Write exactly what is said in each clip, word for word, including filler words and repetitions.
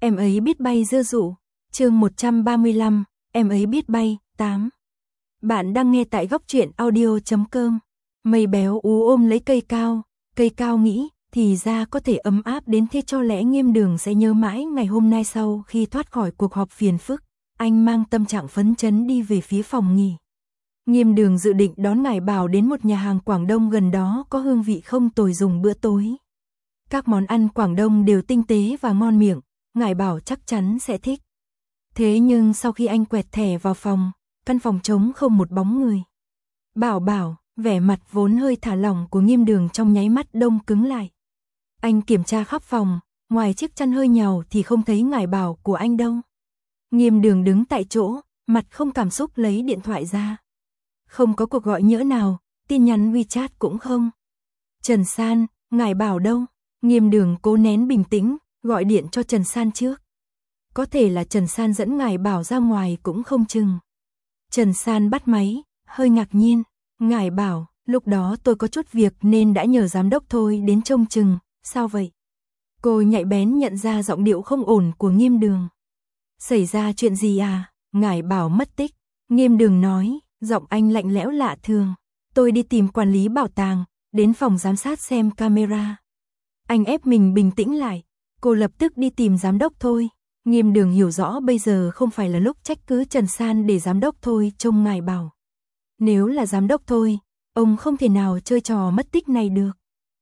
Em ấy biết bay dưa dụ. Chương một trăm ba mươi lăm, em ấy biết bay. tám. Bạn đang nghe tại góc truyện audio chấm com. Mây béo ú ôm lấy cây cao, cây cao nghĩ, thì ra có thể ấm áp đến thế, cho lẽ Nghiêm Đường sẽ nhớ mãi ngày hôm nay. Sau khi thoát khỏi cuộc họp phiền phức, anh mang tâm trạng phấn chấn đi về phía phòng nghỉ. Nghiêm Đường dự định đón Ngải Bảo đến một nhà hàng Quảng Đông gần đó có hương vị không tồi dùng bữa tối. Các món ăn Quảng Đông đều tinh tế và ngon miệng, Ngải Bảo chắc chắn sẽ thích. Thế nhưng sau khi anh quẹt thẻ vào phòng, căn phòng trống không một bóng người. Bảo Bảo, vẻ mặt vốn hơi thả lỏng của Nghiêm Đường trong nháy mắt đông cứng lại. Anh kiểm tra khắp phòng, ngoài chiếc chăn hơi nhàu thì không thấy Ngải Bảo của anh đâu. Nghiêm Đường đứng tại chỗ, mặt không cảm xúc lấy điện thoại ra. Không có cuộc gọi nhỡ nào, tin nhắn WeChat cũng không. Trần San, Ngải Bảo đâu? Nghiêm Đường cố nén bình tĩnh, gọi điện cho Trần San trước. Có thể là Trần San dẫn Ngải Bảo ra ngoài cũng không chừng. Trần San bắt máy, hơi ngạc nhiên. Ngải Bảo, lúc đó tôi có chút việc nên đã nhờ giám đốc Thôi đến trông chừng. Sao vậy? Cô nhạy bén nhận ra giọng điệu không ổn của Nghiêm Đường. Xảy ra chuyện gì à? Ngải Bảo mất tích. Nghiêm Đường nói, giọng anh lạnh lẽo lạ thường. Tôi đi tìm quản lý bảo tàng, đến phòng giám sát xem camera. Anh ép mình bình tĩnh lại. Cô lập tức đi tìm giám đốc Thôi. Nghiêm Đường hiểu rõ bây giờ không phải là lúc trách cứ Trần San để giám đốc Thôi trông Ngải Bảo. Nếu là giám đốc Thôi, ông không thể nào chơi trò mất tích này được.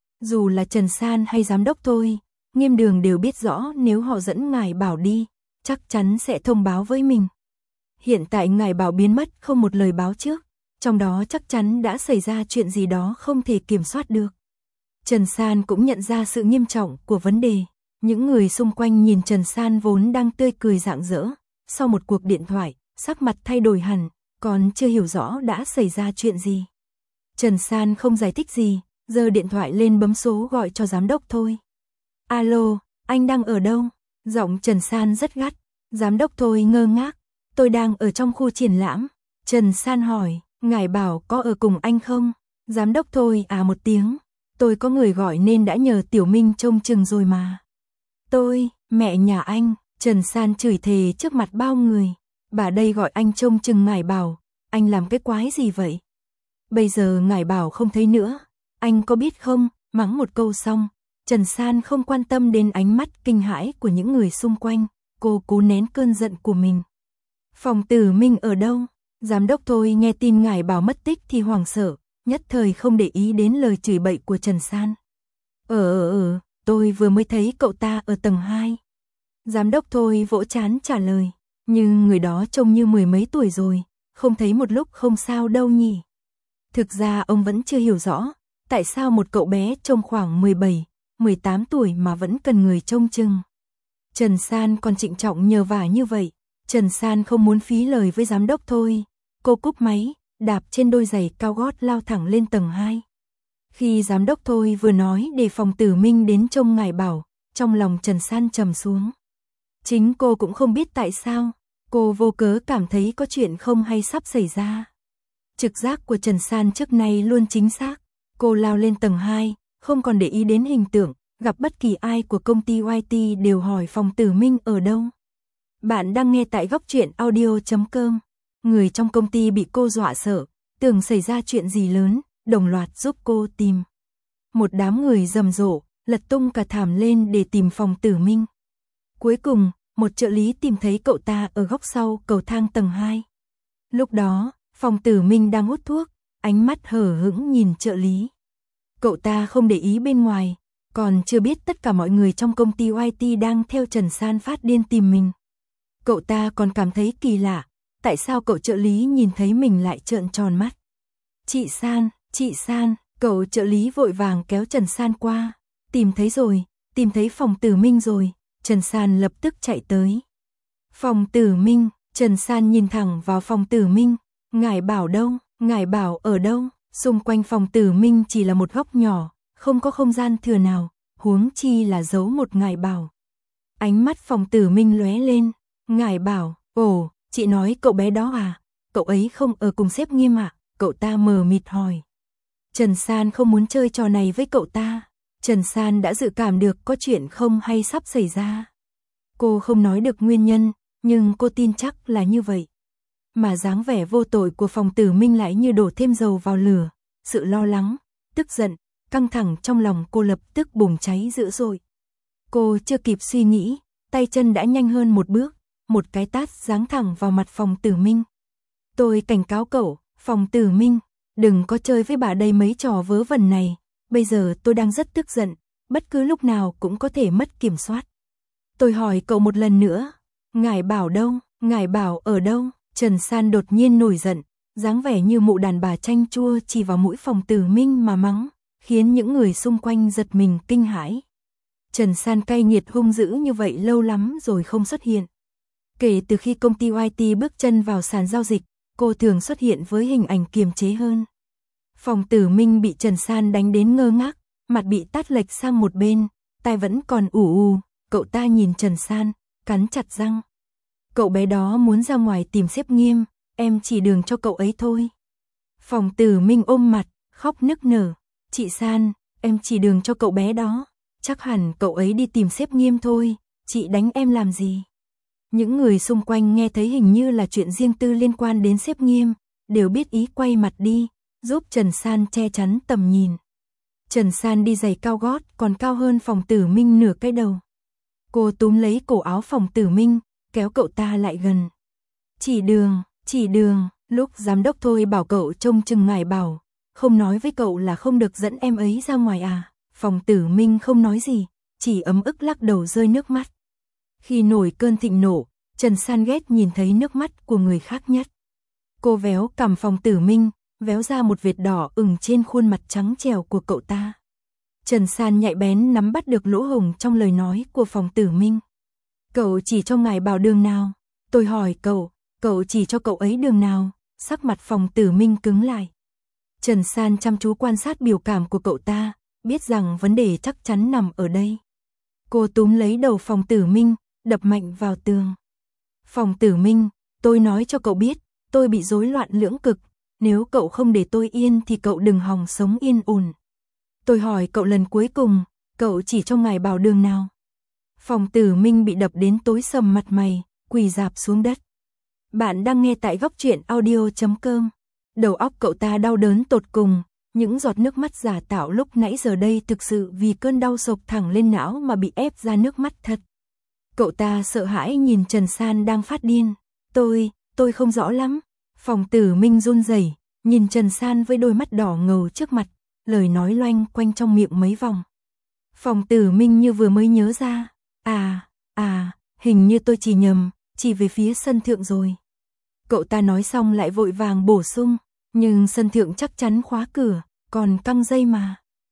Dù là Trần San hay giám đốc Thôi, Nghiêm Đường đều biết rõ nếu họ dẫn Ngải Bảo đi, chắc chắn sẽ thông báo với mình. Hiện tại Ngải Bảo biến mất không một lời báo trước, trong đó chắc chắn đã xảy ra chuyện gì đó không thể kiểm soát được. Trần San cũng nhận ra sự nghiêm trọng của vấn đề. Những người xung quanh nhìn Trần San vốn đang tươi cười rạng rỡ, sau một cuộc điện thoại, sắc mặt thay đổi hẳn, còn chưa hiểu rõ đã xảy ra chuyện gì. Trần San không giải thích gì, giơ điện thoại lên bấm số gọi cho giám đốc Thôi. Alo, anh đang ở đâu? Giọng Trần San rất gắt. Giám đốc Thôi ngơ ngác. Tôi đang ở trong khu triển lãm. Trần San hỏi, Ngải Bảo có ở cùng anh không? Giám đốc Thôi à một tiếng. Tôi có người gọi nên đã nhờ Tiểu Minh trông chừng rồi mà. Tôi, mẹ nhà anh, Trần San chửi thề trước mặt bao người. Bà đây gọi anh trông chừng Ngải Bảo, anh làm cái quái gì vậy? Bây giờ Ngải Bảo không thấy nữa, anh có biết không? Mắng một câu xong, Trần San không quan tâm đến ánh mắt kinh hãi của những người xung quanh, cô cố nén cơn giận của mình. Phòng Tử Minh ở đâu? Giám đốc Thôi nghe tin Ngải Bảo mất tích thì hoảng sợ, nhất thời không để ý đến lời chửi bậy của Trần San. Ờ ờ ờ, tôi vừa mới thấy cậu ta ở tầng hai. Giám đốc Thôi vỗ trán trả lời, nhưng người đó trông như mười mấy tuổi rồi, không thấy một lúc không sao đâu nhỉ. Thực ra ông vẫn chưa hiểu rõ, tại sao một cậu bé trông khoảng mười bảy, mười tám tuổi mà vẫn cần người trông chừng. Trần San còn trịnh trọng nhờ vả như vậy, Trần San không muốn phí lời với giám đốc Thôi. Cô cúp máy, đạp trên đôi giày cao gót lao thẳng lên tầng hai. Khi giám đốc Thôi vừa nói để phòng Tử Minh đến trông Ngải Bảo, trong lòng Trần San trầm xuống. Chính cô cũng không biết tại sao, cô vô cớ cảm thấy có chuyện không hay sắp xảy ra. Trực giác của Trần San trước nay luôn chính xác, cô lao lên tầng hai, không còn để ý đến hình tượng, gặp bất kỳ ai của công ty i tê đều hỏi phòng Tử Minh ở đâu. Bạn đang nghe tại góc truyện audio chấm com. Người trong công ty bị cô dọa sợ, tưởng xảy ra chuyện gì lớn, đồng loạt giúp cô tìm. Một đám người rầm rộ, lật tung cả thảm lên để tìm phòng Tử Minh. Cuối cùng, một trợ lý tìm thấy cậu ta ở góc sau cầu thang tầng hai. Lúc đó, phòng Tử Minh đang hút thuốc, ánh mắt hờ hững nhìn trợ lý. Cậu ta không để ý bên ngoài, còn chưa biết tất cả mọi người trong công ty i tê đang theo Trần San phát điên tìm mình. Cậu ta còn cảm thấy kỳ lạ, tại sao cậu trợ lý nhìn thấy mình lại trợn tròn mắt. Chị San, chị San, cậu trợ lý vội vàng kéo Trần San qua. Tìm thấy rồi, tìm thấy phòng Tử Minh rồi. Trần San lập tức chạy tới. Phòng Tử Minh, Trần San nhìn thẳng vào phòng Tử Minh. Ngải Bảo đâu? Ngải Bảo ở đâu? Xung quanh phòng Tử Minh chỉ là một góc nhỏ, không có không gian thừa nào, huống chi là giấu một Ngải Bảo. Ánh mắt phòng Tử Minh lóe lên. Ngải Bảo, ồ, chị nói cậu bé đó à? Cậu ấy không ở cùng sếp Nghiêm à? Cậu ta mờ mịt hỏi. Trần San không muốn chơi trò này với cậu ta. Trần San đã dự cảm được có chuyện không hay sắp xảy ra. Cô không nói được nguyên nhân, nhưng cô tin chắc là như vậy. Mà dáng vẻ vô tội của Phòng Tử Minh lại như đổ thêm dầu vào lửa, sự lo lắng, tức giận, căng thẳng trong lòng cô lập tức bùng cháy dữ dội. Cô chưa kịp suy nghĩ, tay chân đã nhanh hơn một bước, một cái tát giáng thẳng vào mặt Phòng Tử Minh. Tôi cảnh cáo cậu, Phòng Tử Minh, đừng có chơi với bà đây mấy trò vớ vẩn này, bây giờ tôi đang rất tức giận, bất cứ lúc nào cũng có thể mất kiểm soát. Tôi hỏi cậu một lần nữa, ngài bảo đâu, ngài bảo ở đâu? Trần San đột nhiên nổi giận, dáng vẻ như mụ đàn bà chanh chua chỉ vào mũi Phòng Tử Minh mà mắng, khiến những người xung quanh giật mình kinh hãi. Trần San cay nghiệt hung dữ như vậy lâu lắm rồi không xuất hiện. Kể từ khi công ty i tê bước chân vào sàn giao dịch, cô thường xuất hiện với hình ảnh kiềm chế hơn. Phòng Tử Minh bị Trần San đánh đến ngơ ngác, mặt bị tát lệch sang một bên, tai vẫn còn ù ù, cậu ta nhìn Trần San, cắn chặt răng. Cậu bé đó muốn ra ngoài tìm sếp Nghiêm, em chỉ đường cho cậu ấy thôi. Phòng Tử Minh ôm mặt, khóc nức nở, chị San, em chỉ đường cho cậu bé đó, chắc hẳn cậu ấy đi tìm sếp Nghiêm thôi, chị đánh em làm gì? Những người xung quanh nghe thấy hình như là chuyện riêng tư liên quan đến sếp Nghiêm, đều biết ý quay mặt đi, giúp Trần San che chắn tầm nhìn. Trần San đi giày cao gót còn cao hơn Phòng Tử Minh nửa cái đầu. Cô túm lấy cổ áo Phòng Tử Minh, kéo cậu ta lại gần. Chỉ đường, chỉ đường, lúc giám đốc thôi bảo cậu trông chừng ngài bảo, không nói với cậu là không được dẫn em ấy ra ngoài à? Phòng Tử Minh không nói gì, chỉ ấm ức lắc đầu rơi nước mắt. Khi nổi cơn thịnh nộ, Trần San ghét nhìn thấy nước mắt của người khác nhất. Cô véo cằm Phòng Tử Minh, véo ra một vệt đỏ ửng trên khuôn mặt trắng trẻo của cậu ta. Trần San nhạy bén nắm bắt được lỗ hổng trong lời nói của Phòng Tử Minh. Cậu chỉ cho ngài bảo đường nào? Tôi hỏi cậu, cậu chỉ cho cậu ấy đường nào? Sắc mặt Phòng Tử Minh cứng lại. Trần San chăm chú quan sát biểu cảm của cậu ta, biết rằng vấn đề chắc chắn nằm ở đây. Cô túm lấy đầu Phòng Tử Minh, đập mạnh vào tường. Phòng Tử Minh, tôi nói cho cậu biết, tôi bị rối loạn lưỡng cực, nếu cậu không để tôi yên thì cậu đừng hòng sống yên ổn. Tôi hỏi cậu lần cuối cùng, cậu chỉ cho ngài bảo đường nào? Phòng Tử Minh bị đập đến tối sầm mặt mày, quỳ rạp xuống đất. Bạn đang nghe tại góc truyện audio chấm com. Đầu óc cậu ta đau đớn tột cùng, những giọt nước mắt giả tạo lúc nãy giờ đây thực sự vì cơn đau sộc thẳng lên não mà bị ép ra nước mắt thật. Cậu ta sợ hãi nhìn Trần San đang phát điên. Tôi, tôi không rõ lắm. Phòng Tử Minh run rẩy, nhìn Trần San với đôi mắt đỏ ngầu trước mặt, lời nói loanh quanh trong miệng mấy vòng. Phòng Tử Minh như vừa mới nhớ ra. À, à, hình như tôi chỉ nhầm, chỉ về phía sân thượng rồi. Cậu ta nói xong lại vội vàng bổ sung, nhưng sân thượng chắc chắn khóa cửa, còn căng dây mà.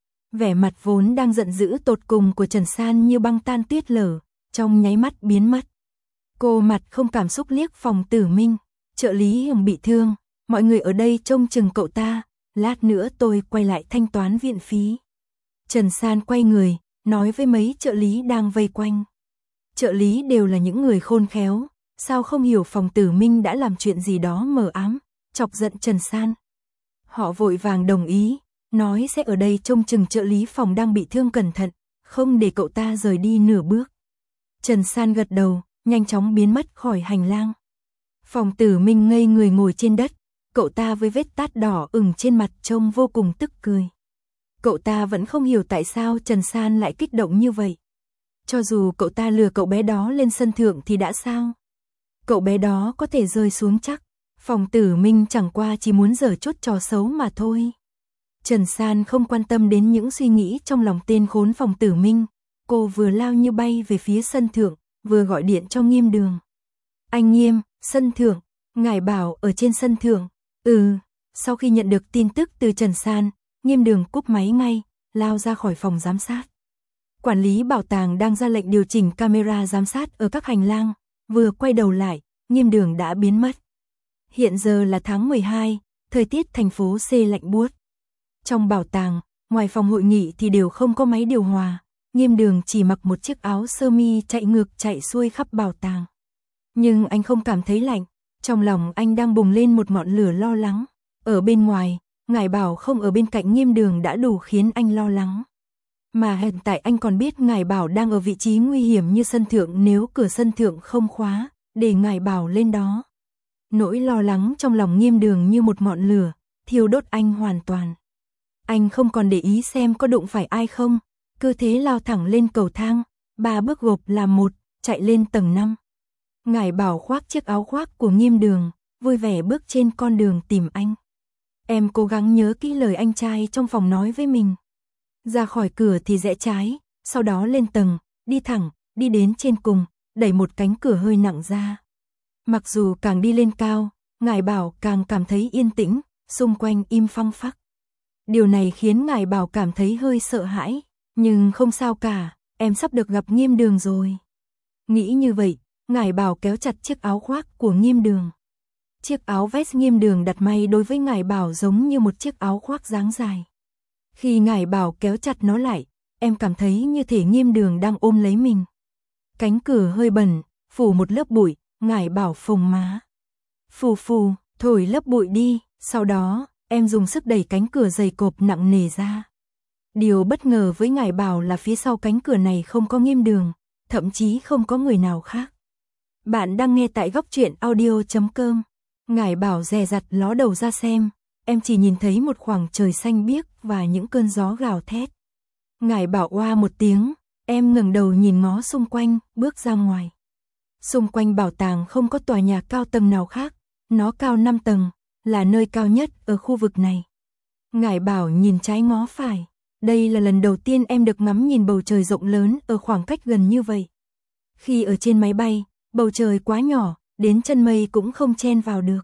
Vẻ mặt vốn đang giận dữ tột cùng của Trần San như băng tan tuyết lở, trong nháy mắt biến mất. Cô mặt không cảm xúc liếc Phòng Tử Minh, trợ lý Hiểm bị thương, mọi người ở đây trông chừng cậu ta, lát nữa tôi quay lại thanh toán viện phí. Trần San quay người, nói với mấy trợ lý đang vây quanh. Trợ lý đều là những người khôn khéo, sao không hiểu Phòng Tử Minh đã làm chuyện gì đó mờ ám, chọc giận Trần San. Họ vội vàng đồng ý, nói sẽ ở đây trông chừng trợ lý phòng đang bị thương cẩn thận, không để cậu ta rời đi nửa bước. Trần San gật đầu, nhanh chóng biến mất khỏi hành lang. Phòng Tử Minh ngây người ngồi trên đất, cậu ta với vết tát đỏ ửng trên mặt trông vô cùng tức cười. Cậu ta vẫn không hiểu tại sao Trần San lại kích động như vậy. Cho dù cậu ta lừa cậu bé đó lên sân thượng thì đã sao? Cậu bé đó có thể rơi xuống chắc. Phòng Tử Minh chẳng qua chỉ muốn giở chút trò xấu mà thôi. Trần San không quan tâm đến những suy nghĩ trong lòng tên khốn Phòng Tử Minh. Cô vừa lao như bay về phía sân thượng, vừa gọi điện cho Nghiêm Đường. Anh Nghiêm, sân thượng, ngài bảo ở trên sân thượng. Ừ, sau khi nhận được tin tức từ Trần San, Nghiêm Đường cúp máy ngay, lao ra khỏi phòng giám sát. Quản lý bảo tàng đang ra lệnh điều chỉnh camera giám sát ở các hành lang, vừa quay đầu lại, Nghiêm Đường đã biến mất. Hiện giờ là tháng mười hai, thời tiết thành phố C lạnh buốt. Trong bảo tàng, ngoài phòng hội nghị thì đều không có máy điều hòa, Nghiêm Đường chỉ mặc một chiếc áo sơ mi chạy ngược chạy xuôi khắp bảo tàng. Nhưng anh không cảm thấy lạnh, trong lòng anh đang bùng lên một ngọn lửa lo lắng. Ở bên ngoài, ngài bảo không ở bên cạnh Nghiêm Đường đã đủ khiến anh lo lắng. Mà hiện tại anh còn biết Ngải Bảo đang ở vị trí nguy hiểm như sân thượng, nếu cửa sân thượng không khóa, để Ngải Bảo lên đó. Nỗi lo lắng trong lòng Nghiêm Đường như một ngọn lửa, thiêu đốt anh hoàn toàn. Anh không còn để ý xem có đụng phải ai không, cứ thế lao thẳng lên cầu thang, ba bước gộp làm một, chạy lên tầng năm. Ngải Bảo khoác chiếc áo khoác của Nghiêm Đường, vui vẻ bước trên con đường tìm anh. Em cố gắng nhớ kỹ lời anh trai trong phòng nói với mình. Ra khỏi cửa thì rẽ trái, sau đó lên tầng, đi thẳng, đi đến trên cùng, đẩy một cánh cửa hơi nặng ra. Mặc dù càng đi lên cao, Ngải Bảo càng cảm thấy yên tĩnh, xung quanh im phăng phắc. Điều này khiến Ngải Bảo cảm thấy hơi sợ hãi, nhưng không sao cả, em sắp được gặp Nghiêm Đường rồi. Nghĩ như vậy, Ngải Bảo kéo chặt chiếc áo khoác của Nghiêm Đường. Chiếc áo vest Nghiêm Đường đặt may đối với Ngải Bảo giống như một chiếc áo khoác dáng dài. Khi Ngải Bảo kéo chặt nó lại, em cảm thấy như thể Nghiêm Đường đang ôm lấy mình. Cánh cửa hơi bẩn, phủ một lớp bụi, Ngải Bảo phồng má. Phù phù, thổi lớp bụi đi, sau đó, em dùng sức đẩy cánh cửa dày cộp nặng nề ra. Điều bất ngờ với Ngải Bảo là phía sau cánh cửa này không có Nghiêm Đường, thậm chí không có người nào khác. Bạn đang nghe tại góc truyện audio chấm com. Ngải Bảo dè dặt ló đầu ra xem, em chỉ nhìn thấy một khoảng trời xanh biếc và những cơn gió gào thét. Ngải Bảo oa một tiếng, em ngẩng đầu nhìn ngó xung quanh, bước ra ngoài. Xung quanh bảo tàng không có tòa nhà cao tầng nào khác, nó cao năm tầng, là nơi cao nhất ở khu vực này. Ngải Bảo nhìn trái ngó phải, đây là lần đầu tiên em được ngắm nhìn bầu trời rộng lớn ở khoảng cách gần như vậy. Khi ở trên máy bay, bầu trời quá nhỏ, đến chân mây cũng không chen vào được.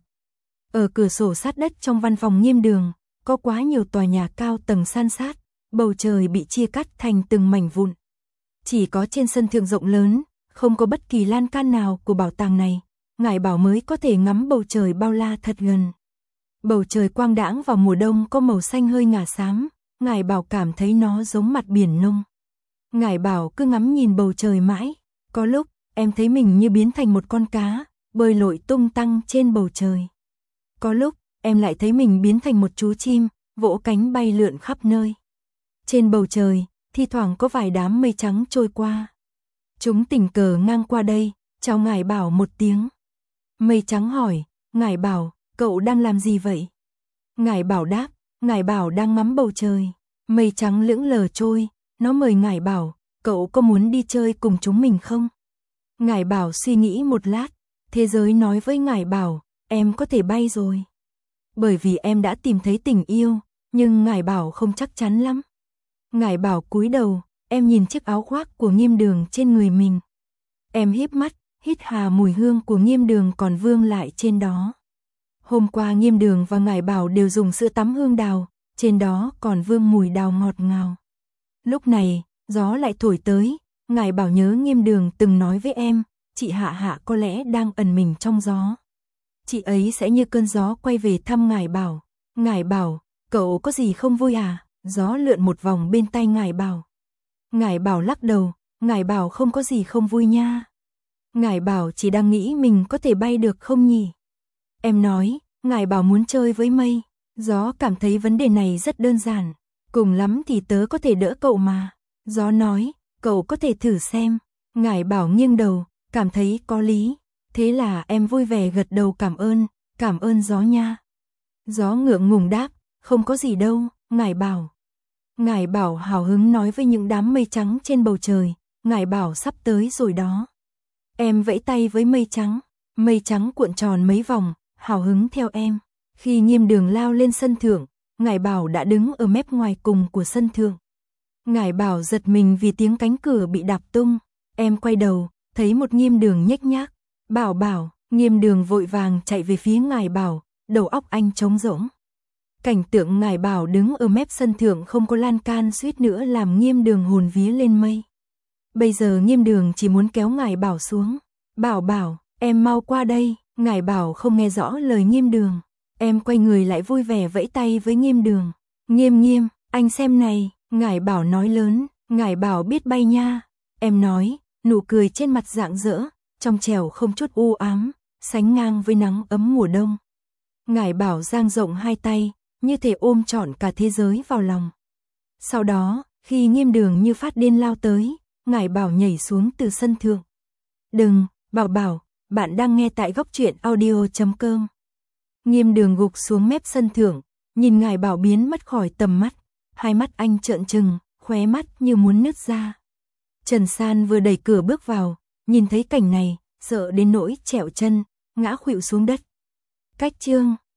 Ở cửa sổ sát đất trong văn phòng Nghiêm Đường, có quá nhiều tòa nhà cao tầng san sát, bầu trời bị chia cắt thành từng mảnh vụn. Chỉ có trên sân thượng rộng lớn, không có bất kỳ lan can nào của bảo tàng này, Ngải Bảo mới có thể ngắm bầu trời bao la thật gần. Bầu trời quang đãng vào mùa đông có màu xanh hơi ngả xám, Ngải Bảo cảm thấy nó giống mặt biển nông. Ngải Bảo cứ ngắm nhìn bầu trời mãi, có lúc em thấy mình như biến thành một con cá, bơi lội tung tăng trên bầu trời. Có lúc em lại thấy mình biến thành một chú chim, vỗ cánh bay lượn khắp nơi. Trên bầu trời, thi thoảng có vài đám mây trắng trôi qua. Chúng tình cờ ngang qua đây, chào Ngải Bảo một tiếng. Mây trắng hỏi, Ngải Bảo, cậu đang làm gì vậy? Ngải Bảo đáp, Ngải Bảo đang ngắm bầu trời. Mây trắng lững lờ trôi, nó mời Ngải Bảo, cậu có muốn đi chơi cùng chúng mình không? Ngải Bảo suy nghĩ một lát, thế giới nói với Ngải Bảo, em có thể bay rồi. Bởi vì em đã tìm thấy tình yêu, nhưng Ngải Bảo không chắc chắn lắm. Ngải Bảo cúi đầu, em nhìn chiếc áo khoác của Nghiêm Đường trên người mình. Em híp mắt, hít hà mùi hương của Nghiêm Đường còn vương lại trên đó. Hôm qua Nghiêm Đường và Ngải Bảo đều dùng sữa tắm hương đào, trên đó còn vương mùi đào ngọt ngào. Lúc này, gió lại thổi tới, Ngải Bảo nhớ Nghiêm Đường từng nói với em, chị Hạ Hạ có lẽ đang ẩn mình trong gió. Chị ấy sẽ như cơn gió quay về thăm Ngải Bảo. Ngải Bảo, cậu có gì không vui à? Gió lượn một vòng bên tay Ngải Bảo. Ngải Bảo lắc đầu, Ngải Bảo không có gì không vui nha. Ngải Bảo chỉ đang nghĩ mình có thể bay được không nhỉ? Em nói, Ngải Bảo muốn chơi với mây. Gió cảm thấy vấn đề này rất đơn giản. Cùng lắm thì tớ có thể đỡ cậu mà. Gió nói, cậu có thể thử xem. Ngải Bảo nghiêng đầu, cảm thấy có lý. Thế là em vui vẻ gật đầu cảm ơn, cảm ơn gió nha. Gió ngượng ngùng đáp, không có gì đâu, Ngải Bảo. Ngải Bảo hào hứng nói với những đám mây trắng trên bầu trời, Ngải Bảo sắp tới rồi đó. Em vẫy tay với mây trắng, mây trắng cuộn tròn mấy vòng, hào hứng theo em. Khi Nghiêm Đường lao lên sân thượng, Ngải Bảo đã đứng ở mép ngoài cùng của sân thượng. Ngải Bảo giật mình vì tiếng cánh cửa bị đạp tung. Em quay đầu, thấy một Nghiêm Đường nhếch nhác. Bảo Bảo, Nghiêm Đường vội vàng chạy về phía Ngải Bảo, đầu óc anh trống rỗng. Cảnh tượng Ngải Bảo đứng ở mép sân thượng không có lan can suýt nữa làm Nghiêm Đường hồn vía lên mây. Bây giờ Nghiêm Đường chỉ muốn kéo Ngải Bảo xuống. Bảo Bảo, em mau qua đây. Ngải Bảo không nghe rõ lời Nghiêm Đường. Em quay người lại vui vẻ vẫy tay với Nghiêm Đường. Nghiêm Nghiêm, anh xem này. Ngải Bảo nói lớn, Ngải Bảo biết bay nha. Em nói, nụ cười trên mặt rạng rỡ, trong trẻo không chút u ám, sánh ngang với nắng ấm mùa đông. Ngải Bảo dang rộng hai tay, như thể ôm trọn cả thế giới vào lòng. Sau đó, Khi Nghiêm Đường như phát điên lao tới, Ngải Bảo nhảy xuống từ sân thượng. Đừng, Bảo Bảo, bạn đang nghe tại góc truyện audio chấm com. Nghiêm Đường gục xuống mép sân thượng, nhìn Ngải Bảo biến mất khỏi tầm mắt, hai mắt anh trợn trừng, khóe mắt như muốn nứt ra. Trần San vừa đẩy cửa bước vào, nhìn thấy cảnh này, sợ đến nỗi trẹo chân, ngã khuỵu xuống đất. Cách chương